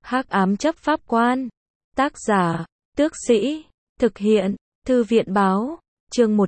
Hắc ám chấp pháp quan. Tác giả, Tước Sĩ. Thực hiện, Thư viện báo. Chương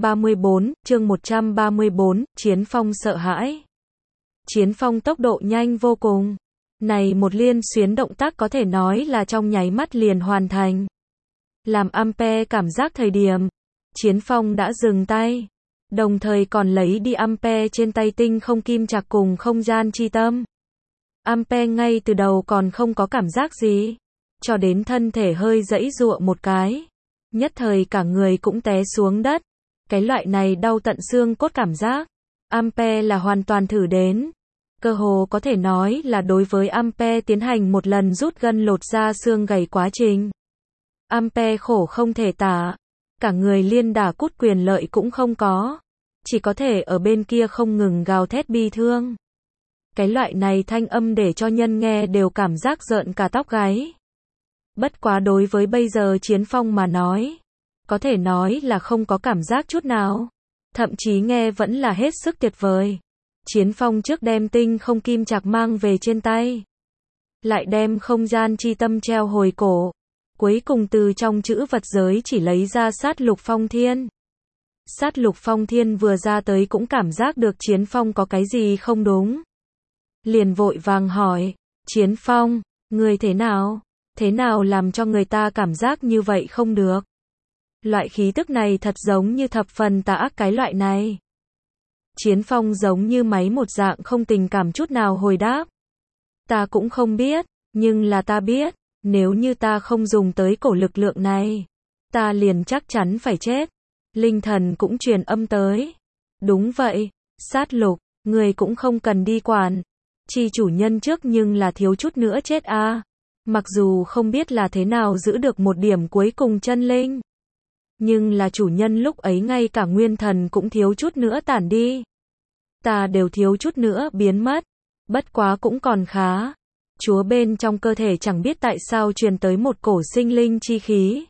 134, Chiến Phong sợ hãi. Chiến Phong tốc độ nhanh vô cùng. Này một liên xuyến động tác có thể nói là trong nháy mắt liền hoàn thành. Làm Ampere cảm giác thời điểm, Chiến Phong đã dừng tay. Đồng thời còn lấy đi Ampere trên tay tinh không kim chạc cùng không gian chi tâm. Ampere ngay từ đầu còn không có cảm giác gì. Cho đến thân thể hơi giãy giụa một cái. Nhất thời cả người cũng té xuống đất. Cái loại này đau tận xương cốt cảm giác. Ampere là hoàn toàn thử đến. Cơ hồ có thể nói là đối với Ampere tiến hành một lần rút gân lột da xương gầy quá trình. Ampere khổ không thể tả. Cả người liên đả cút quyền lợi cũng không có. Chỉ có thể ở bên kia không ngừng gào thét bi thương. Cái loại này thanh âm để cho nhân nghe đều cảm giác rợn cả tóc gáy. Bất quá đối với bây giờ Chiến Phong mà nói, có thể nói là không có cảm giác chút nào. Thậm chí nghe vẫn là hết sức tuyệt vời. Chiến Phong trước đem tinh không kim chạc mang về trên tay. Lại đem không gian chi tâm treo hồi cổ. Cuối cùng từ trong chữ vật giới chỉ lấy ra sát lục phong thiên. Sát lục phong thiên vừa ra tới cũng cảm giác được Chiến Phong có cái gì không đúng. Liền vội vàng hỏi, Chiến Phong, người thế nào? Thế nào làm cho người ta cảm giác như vậy không được? Loại khí tức này thật giống như thập phần tà ác cái loại này. Chiến Phong giống như máy một dạng không tình cảm chút nào hồi đáp. Ta cũng không biết, nhưng là ta biết, nếu như ta không dùng tới cổ lực lượng này, ta liền chắc chắn phải chết. Linh thần cũng truyền âm tới. Đúng vậy, sát lục, người cũng không cần đi quản. Chi chủ nhân trước nhưng là thiếu chút nữa chết a. Mặc dù không biết là thế nào giữ được một điểm cuối cùng chân linh. Nhưng là chủ nhân lúc ấy ngay cả nguyên thần cũng thiếu chút nữa tản đi. Ta đều thiếu chút nữa biến mất. Bất quá cũng còn khá. Chúa bên trong cơ thể chẳng biết tại sao truyền tới một cổ sinh linh chi khí.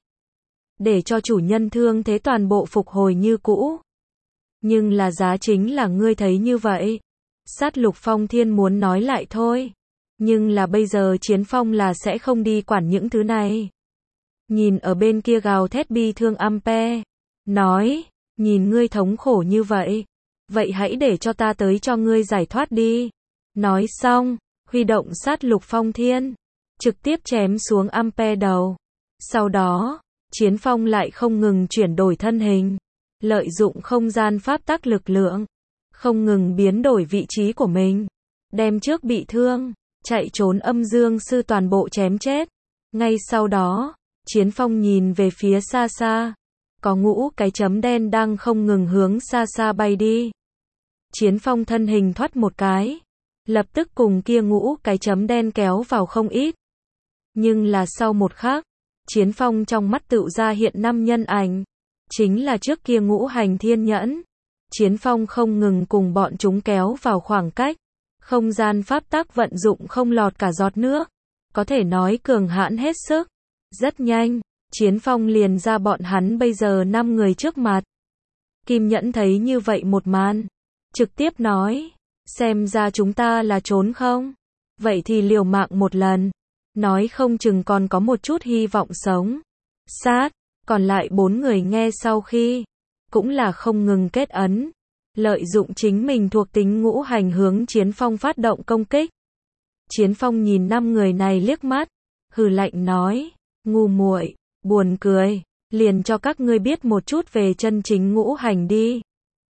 Để cho chủ nhân thương thế toàn bộ phục hồi như cũ. Nhưng là giá chính là ngươi thấy như vậy. Sát lục phong thiên muốn nói lại thôi. Nhưng là bây giờ Chiến Phong là sẽ không đi quản những thứ này. Nhìn ở bên kia gào thét bi thương Ampere. Nói, nhìn ngươi thống khổ như vậy. Vậy hãy để cho ta tới cho ngươi giải thoát đi. Nói xong, huy động sát lục phong thiên. Trực tiếp chém xuống Ampere đầu. Sau đó, Chiến Phong lại không ngừng chuyển đổi thân hình. Lợi dụng không gian pháp tắc lực lượng. Không ngừng biến đổi vị trí của mình. Đem trước bị thương, chạy trốn âm dương sư toàn bộ chém chết. Ngay sau đó, Chiến Phong nhìn về phía xa xa. Có ngũ cái chấm đen đang không ngừng hướng xa xa bay đi. Chiến Phong thân hình thoát một cái. Lập tức cùng kia ngũ cái chấm đen kéo vào không ít. Nhưng là sau một khắc, Chiến Phong trong mắt tựu ra hiện 5 nhân ảnh. Chính là trước kia ngũ hành thiên nhẫn. Chiến Phong không ngừng cùng bọn chúng kéo vào khoảng cách. Không gian pháp tắc vận dụng không lọt cả giọt nước. Có thể nói cường hãn hết sức. Rất nhanh, Chiến Phong liền ra bọn hắn bây giờ 5 người trước mặt. Kim Nhẫn thấy như vậy một màn. Trực tiếp nói, xem ra chúng ta là trốn không? Vậy thì liều mạng một lần. Nói không chừng còn có một chút hy vọng sống. Sát, còn lại 4 người nghe sau khi, cũng là không ngừng kết ấn. Lợi dụng chính mình thuộc tính ngũ hành hướng Chiến Phong phát động công kích. Chiến Phong nhìn 5 người này liếc mắt, hừ lạnh nói, ngu muội, buồn cười, liền cho các ngươi biết một chút về chân chính ngũ hành đi.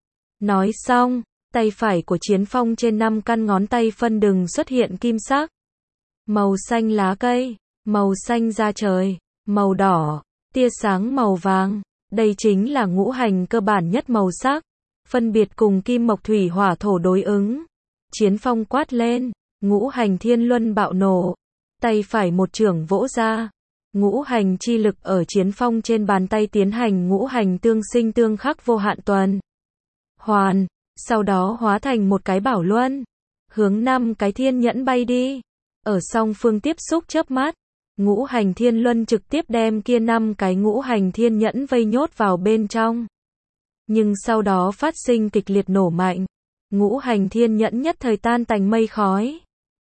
Nói xong, tay phải của Chiến Phong trên 5 căn ngón tay phân đường xuất hiện kim sắc. Màu xanh lá cây, màu xanh da trời, màu đỏ, tia sáng màu vàng. Đây chính là ngũ hành cơ bản nhất màu sắc. Phân biệt cùng kim mộc thủy hỏa thổ đối ứng. Chiến Phong quát lên, ngũ hành thiên luân bạo nổ. Tay phải một chưởng vỗ ra. Ngũ hành chi lực ở Chiến Phong trên bàn tay tiến hành ngũ hành tương sinh tương khắc vô hạn tuần hoàn. Sau đó hóa thành một cái bảo luân. Hướng 5 cái thiên nhẫn bay đi. Ở song phương tiếp xúc chớp mắt. Ngũ hành thiên luân trực tiếp đem kia 5 cái ngũ hành thiên nhẫn vây nhốt vào bên trong. Nhưng sau đó phát sinh kịch liệt nổ mạnh. Ngũ hành thiên nhẫn nhất thời tan tành mây khói.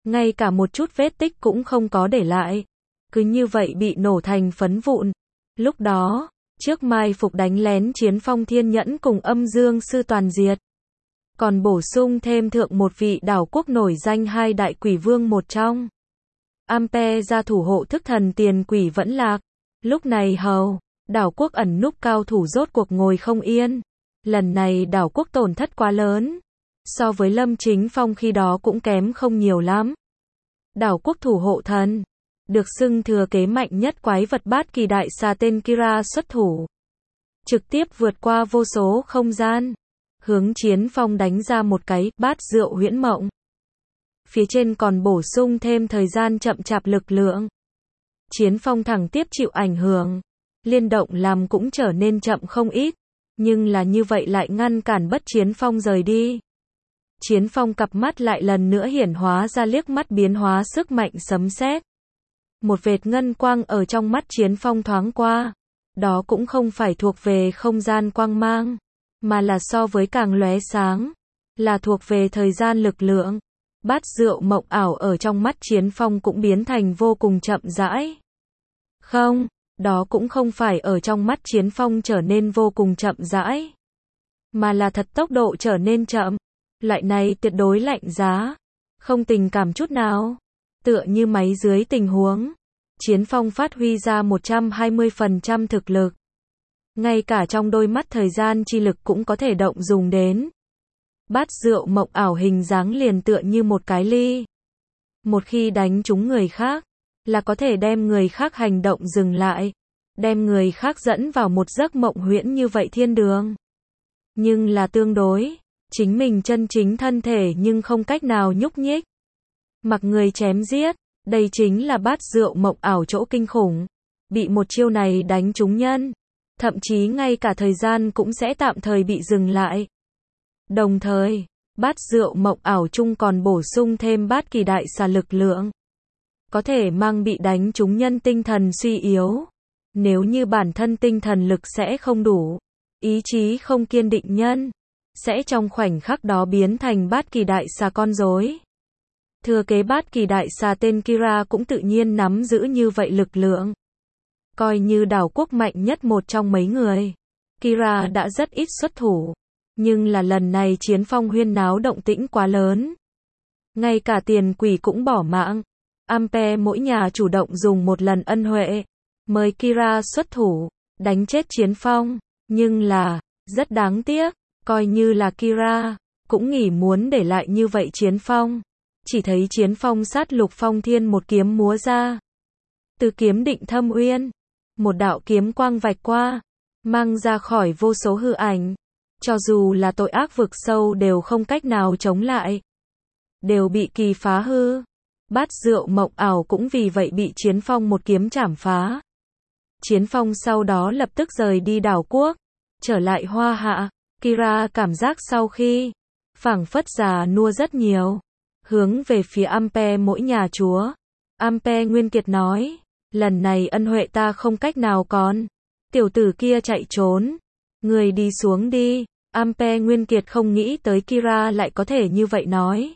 ngay cả một chút vết tích cũng không có để lại. Cứ như vậy bị nổ thành phấn vụn. Lúc đó, trước mai phục đánh lén Chiến Phong Thiên Nhẫn cùng Âm Dương Sư toàn diệt. Còn bổ sung thêm thượng một vị đảo quốc nổi danh hai đại quỷ vương một trong. Ampe ra thủ hộ thức thần tiền quỷ vẫn lạc. Lúc này hầu, đảo quốc ẩn núp cao thủ rốt cuộc ngồi không yên. Lần này đảo quốc tổn thất quá lớn. So với Lâm Chính Phong khi đó cũng kém không nhiều lắm. Đảo quốc thủ hộ thần, được xưng thừa kế mạnh nhất quái vật bát kỳ đại xà tên Kira xuất thủ. Trực tiếp vượt qua vô số không gian. Hướng Chiến Phong đánh ra một cái bát rượu huyễn mộng. Phía trên còn bổ sung thêm thời gian chậm chạp lực lượng. Chiến Phong thẳng tiếp chịu ảnh hưởng. Liên động làm cũng trở nên chậm không ít. Nhưng là như vậy lại ngăn cản bất Chiến Phong rời đi. Chiến Phong cặp mắt lại lần nữa hiển hóa ra liếc mắt biến hóa sức mạnh sấm sét. Một vệt ngân quang ở trong mắt Chiến Phong thoáng qua. Đó cũng không phải thuộc về không gian quang mang, mà là so với càng lóe sáng, là thuộc về thời gian lực lượng. Bát rượu mộng ảo ở trong mắt Chiến Phong cũng biến thành vô cùng chậm rãi. Không, đó cũng không phải ở trong mắt Chiến Phong trở nên vô cùng chậm rãi, mà là thật tốc độ trở nên chậm. Loại này tuyệt đối lạnh giá, không tình cảm chút nào, tựa như máy dưới tình huống. Chiến Phong phát huy ra 120% thực lực. Ngay cả trong đôi mắt thời gian chi lực cũng có thể động dùng đến. Bát rượu mộng ảo hình dáng liền tựa như một cái ly. Một khi đánh trúng người khác, là có thể đem người khác hành động dừng lại. Đem người khác dẫn vào một giấc mộng huyễn như vậy thiên đường. Nhưng là tương đối, chính mình chân chính thân thể nhưng không cách nào nhúc nhích. Mặc người chém giết, đây chính là bát rượu mộng ảo chỗ kinh khủng. Bị một chiêu này đánh trúng nhân, thậm chí ngay cả thời gian cũng sẽ tạm thời bị dừng lại. Đồng thời, bát rượu mộng ảo chung còn bổ sung thêm bát kỳ đại xà lực lượng. Có thể mang bị đánh trúng nhân tinh thần suy yếu. Nếu như bản thân tinh thần lực sẽ không đủ, ý chí không kiên định nhân, sẽ trong khoảnh khắc đó biến thành bát kỳ đại xà con rối. Thừa kế bát kỳ đại xà tên Kira cũng tự nhiên nắm giữ như vậy lực lượng. Coi như đảo quốc mạnh nhất một trong mấy người, Kira đã rất ít xuất thủ. Nhưng là lần này Chiến Phong huyên náo động tĩnh quá lớn. Ngay cả tiền quỷ cũng bỏ mạng. Ampe mỗi nhà chủ động dùng một lần ân huệ, mời Kira xuất thủ, đánh chết Chiến Phong. Nhưng là, rất đáng tiếc, coi như là Kira, cũng nghĩ muốn để lại như vậy Chiến Phong. Chỉ thấy Chiến Phong sát lục phong thiên một kiếm múa ra. Từ kiếm định thâm uyên, một đạo kiếm quang vạch qua, mang ra khỏi vô số hư ảnh. Cho dù là tội ác vực sâu đều không cách nào chống lại. Đều bị kỳ phá hư. Bát rượu mộng ảo cũng vì vậy bị Chiến Phong một kiếm chảm phá. Chiến Phong sau đó lập tức rời đi đảo quốc, trở lại Hoa Hạ. Kira cảm giác sau khi phảng phất già nua rất nhiều, hướng về phía Ampe mỗi nhà chúa. Ampe Nguyên Kiệt nói, lần này ân huệ ta không cách nào còn. Tiểu tử kia chạy trốn, người đi xuống đi. Ampe Nguyên Kiệt không nghĩ tới Kira lại có thể như vậy nói.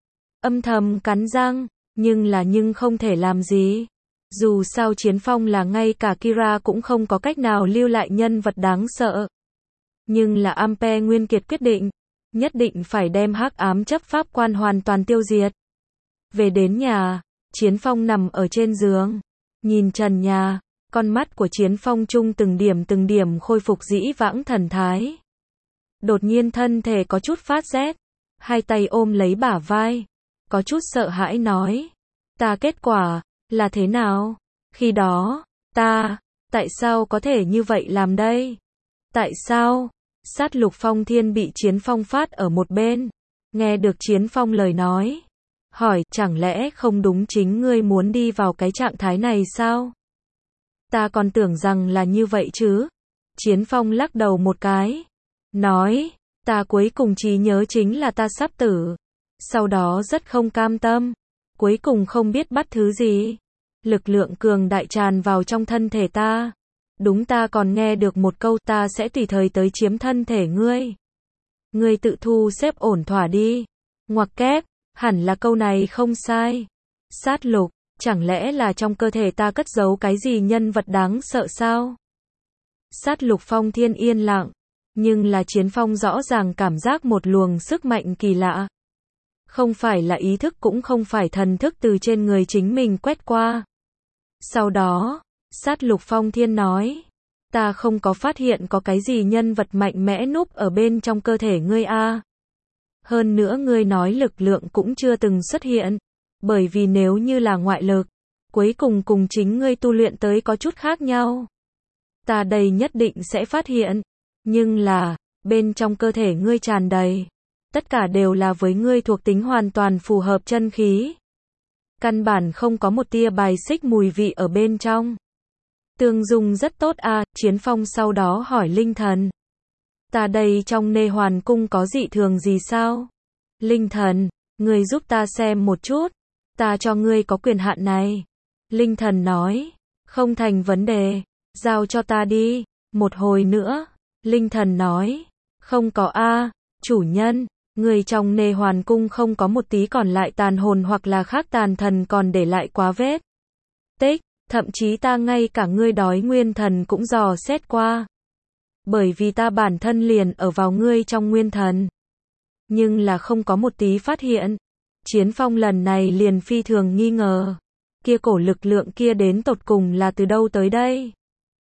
Âm thầm cắn răng, nhưng không thể làm gì. Dù sao Chiến Phong là ngay cả Kira cũng không có cách nào lưu lại nhân vật đáng sợ. Nhưng là Ampe Nguyên Kiệt quyết định, nhất định phải đem hắc ám chấp pháp quan hoàn toàn tiêu diệt. Về đến nhà, Chiến Phong nằm ở trên giường, nhìn trần nhà, con mắt của Chiến Phong chung từng điểm khôi phục dĩ vãng thần thái. Đột nhiên thân thể có chút phát rét, hai tay ôm lấy bả vai, có chút sợ hãi nói, ta kết quả là thế nào? Khi đó, tại sao có thể như vậy làm đây? Tại sao? Sát lục phong thiên bị Chiến Phong phát ở một bên, nghe được Chiến Phong lời nói, hỏi, chẳng lẽ không đúng chính ngươi muốn đi vào cái trạng thái này sao? Ta còn tưởng rằng là như vậy chứ. Chiến Phong lắc đầu một cái, nói, ta cuối cùng chỉ nhớ chính là ta sắp tử. Sau đó rất không cam tâm, cuối cùng không biết bắt thứ gì. Lực lượng cường đại tràn vào trong thân thể ta. Đúng, ta còn nghe được một câu, ta sẽ tùy thời tới chiếm thân thể ngươi. Ngươi tự thu xếp ổn thỏa đi. Ngoặc kép, Hẳn là câu này không sai. Sát lục, chẳng lẽ là trong cơ thể ta cất giấu cái gì nhân vật đáng sợ sao? Sát lục Phong Thiên yên lặng, nhưng là Chiến Phong rõ ràng cảm giác một luồng sức mạnh kỳ lạ. Không phải là ý thức cũng không phải thần thức từ trên người chính mình quét qua. Sau đó, Sát lục Phong Thiên nói, ta không có phát hiện có cái gì nhân vật mạnh mẽ núp ở bên trong cơ thể ngươi a. Hơn nữa ngươi nói lực lượng cũng chưa từng xuất hiện, bởi vì nếu như là ngoại lực, cuối cùng cùng chính ngươi tu luyện tới có chút khác nhau. Ta đây nhất định sẽ phát hiện, nhưng là, bên trong cơ thể ngươi tràn đầy, tất cả đều là với ngươi thuộc tính hoàn toàn phù hợp chân khí. Căn bản không có một tia bài xích mùi vị ở bên trong. Tương dung rất tốt a. Chiến Phong sau đó hỏi Linh Thần. Ta đây trong Nê Hoàn Cung có dị thường gì sao? Linh Thần, ngươi giúp ta xem một chút. Ta cho ngươi có quyền hạn này. Linh Thần nói, không thành vấn đề, giao cho ta đi. Một hồi nữa, Linh Thần nói, không có a, chủ nhân, người trong Nê Hoàn Cung không có một tí còn lại tàn hồn hoặc là khác tàn thần còn để lại quá vết tích, thậm chí ta ngay cả ngươi đói nguyên thần cũng dò xét qua. Bởi vì ta bản thân liền ở vào ngươi trong nguyên thần. Nhưng là không có một tí phát hiện. Chiến Phong lần này liền phi thường nghi ngờ. Kia cổ lực lượng kia đến tột cùng là từ đâu tới đây?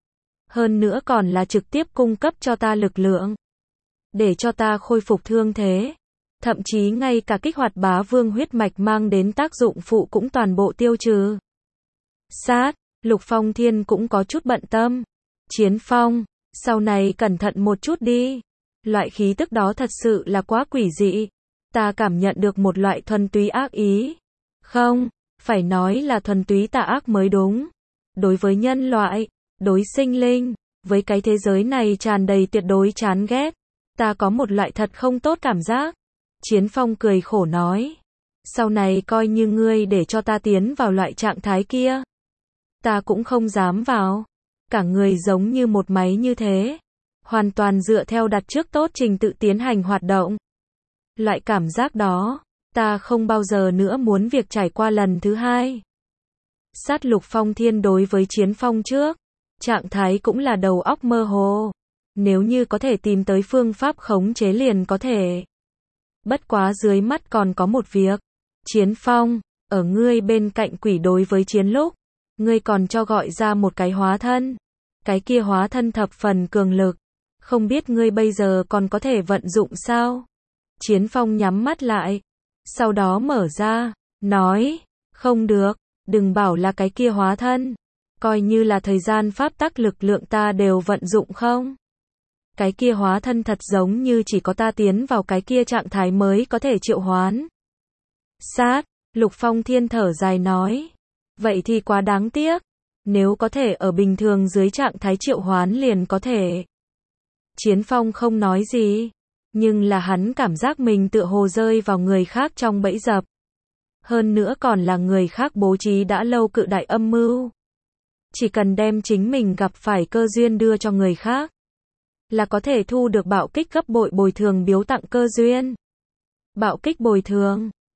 Hơn nữa còn là trực tiếp cung cấp cho ta lực lượng. Để cho ta khôi phục thương thế. Thậm chí ngay cả kích hoạt bá vương huyết mạch mang đến tác dụng phụ cũng toàn bộ tiêu trừ. Sát, Lục Phong Thiên cũng có chút bận tâm. Chiến Phong, sau này cẩn thận một chút đi. Loại khí tức đó thật sự là quá quỷ dị. Ta cảm nhận được một loại thuần túy ác ý. Không, phải nói là thuần túy tà ác mới đúng. Đối với nhân loại, đối sinh linh, với cái thế giới này tràn đầy tuyệt đối chán ghét. Ta có một loại thật không tốt cảm giác. Chiến Phong cười khổ nói. Sau này coi như ngươi để cho ta tiến vào loại trạng thái kia. Ta cũng không dám vào. Cả người giống như một máy như thế. Hoàn toàn dựa theo đặt trước tốt trình tự tiến hành hoạt động. Loại cảm giác đó, ta không bao giờ nữa muốn việc trải qua lần thứ hai. Sát Lục Phong Thiên đối với Chiến Phong trước, trạng thái cũng là đầu óc mơ hồ. Nếu như có thể tìm tới phương pháp khống chế liền có thể. Bất quá dưới mắt còn có một việc. Chiến Phong, ở ngươi bên cạnh quỷ đối với chiến lúc, ngươi còn cho gọi ra một cái hóa thân. Cái kia hóa thân thập phần cường lực. Không biết ngươi bây giờ còn có thể vận dụng sao? Chiến Phong nhắm mắt lại. Sau đó mở ra, nói, không được, đừng bảo là cái kia hóa thân. Coi như là thời gian pháp tắc lực lượng ta đều vận dụng không? Cái kia hóa thân thật giống như chỉ có ta tiến vào cái kia trạng thái mới có thể triệu hoán. Sát, Lục Phong Thiên thở dài nói. Vậy thì quá đáng tiếc. Nếu có thể ở bình thường dưới trạng thái triệu hoán liền có thể. Chiến Phong không nói gì. Nhưng là hắn cảm giác mình tựa hồ rơi vào người khác trong bẫy dập. Hơn nữa còn là người khác bố trí đã lâu cự đại âm mưu. Chỉ cần đem chính mình gặp phải cơ duyên đưa cho người khác. Là có thể thu được bạo kích gấp bội bồi thường biếu tặng cơ duyên. Bạo kích bồi thường.